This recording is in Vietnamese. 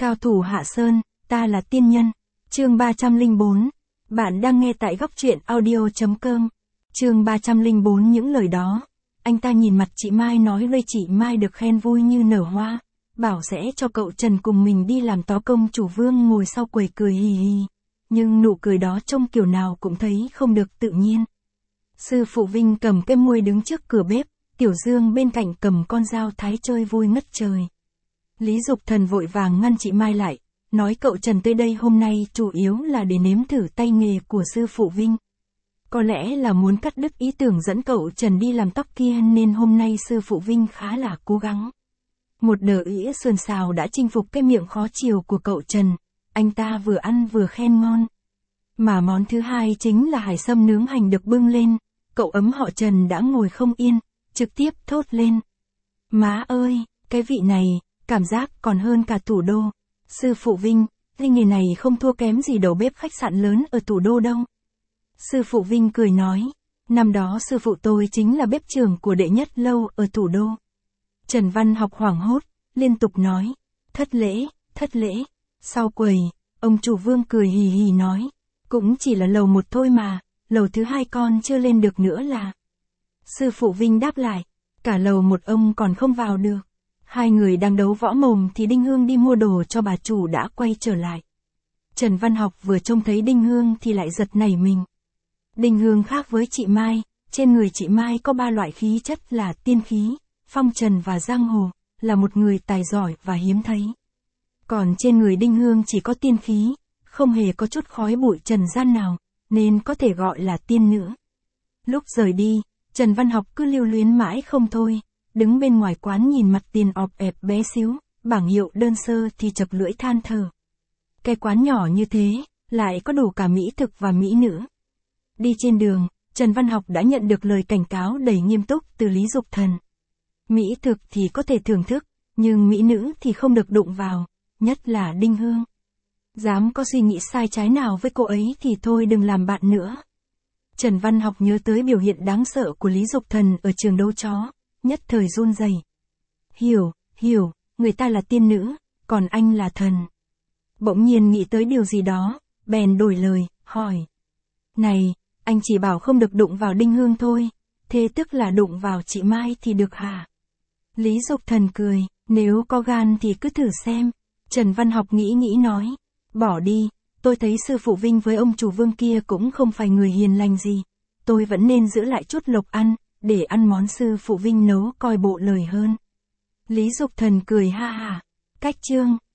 Cao thủ Hạ Sơn, ta là tiên nhân. Chương 304. Bạn đang nghe tại góc truyện audio.com. Chương 304. Những lời đó. Anh ta nhìn mặt chị Mai nói với chị Mai được khen vui như nở hoa. Bảo sẽ cho cậu Trần cùng mình đi làm tó công chủ Vương ngồi sau quầy cười hì hì. Nhưng nụ cười đó trông kiểu nào cũng thấy không được tự nhiên. Sư phụ Vinh cầm cái muôi đứng trước cửa bếp, Tiểu Dương bên cạnh cầm con dao thái chơi vui ngất trời. Lý Dục Thần vội vàng ngăn chị Mai lại, nói cậu Trần tới đây hôm nay chủ yếu là để nếm thử tay nghề của sư phụ Vinh. Có lẽ là muốn cắt đứt ý tưởng dẫn cậu Trần đi làm tóc kia nên hôm nay sư phụ Vinh khá là cố gắng. Một đợt ĩa sườn xào đã chinh phục cái miệng khó chiều của cậu Trần, anh ta vừa ăn vừa khen ngon. Mà món thứ hai chính là hải sâm nướng hành được bưng lên, cậu ấm họ Trần đã ngồi không yên, trực tiếp thốt lên. Má ơi, cái vị này, cảm giác còn hơn cả thủ đô. Sư phụ Vinh, cái nghề này không thua kém gì đầu bếp khách sạn lớn ở thủ đô đâu. Sư phụ Vinh cười nói, năm đó sư phụ tôi chính là bếp trưởng của đệ nhất lâu ở thủ đô. Trần Văn Học hoảng hốt, liên tục nói, thất lễ, thất lễ. Sau quầy, ông chủ Vương cười hì hì nói, cũng chỉ là lầu một thôi mà, lầu thứ hai con chưa lên được nữa là. Sư phụ Vinh đáp lại, cả lầu một ông còn không vào được. Hai người đang đấu võ mồm thì Đinh Hương đi mua đồ cho bà chủ đã quay trở lại. Trần Văn Học vừa trông thấy Đinh Hương thì lại giật nảy mình. Đinh Hương khác với chị Mai, trên người chị Mai có ba loại khí chất là tiên khí, phong trần và giang hồ, là một người tài giỏi và hiếm thấy. Còn trên người Đinh Hương chỉ có tiên khí, không hề có chút khói bụi trần gian nào, nên có thể gọi là tiên nữ. Lúc rời đi, Trần Văn Học cứ lưu luyến mãi không thôi, đứng bên ngoài quán nhìn mặt tiền ọp ẹp bé xíu, bảng hiệu đơn sơ thì chập lưỡi than thở. Cái quán nhỏ như thế, lại có đủ cả mỹ thực và mỹ nữ. Đi trên đường, Trần Văn Học đã nhận được lời cảnh cáo đầy nghiêm túc từ Lý Dục Thần. Mỹ thực thì có thể thưởng thức, nhưng mỹ nữ thì không được đụng vào, nhất là Đinh Hương. Dám có suy nghĩ sai trái nào với cô ấy thì thôi đừng làm bạn nữa. Trần Văn Học nhớ tới biểu hiện đáng sợ của Lý Dục Thần ở trường đấu chó, nhất thời run rẩy. Hiểu, người ta là tiên nữ, còn anh là thần. Bỗng nhiên nghĩ tới điều gì đó, bèn đổi lời, hỏi. Này, anh chỉ bảo không được đụng vào Đinh Hương thôi, thế tức là đụng vào chị Mai thì được hả? Lý Dục Thần cười, nếu có gan thì cứ thử xem. Trần Văn Học nghĩ nói, bỏ đi, tôi thấy sư phụ Vinh với ông chủ Vương kia cũng không phải người hiền lành gì. Tôi vẫn nên giữ lại chút lộc ăn, để ăn món sư phụ Vinh nấu coi bộ lời hơn. Lý Dục Thần cười ha hả, cách chương.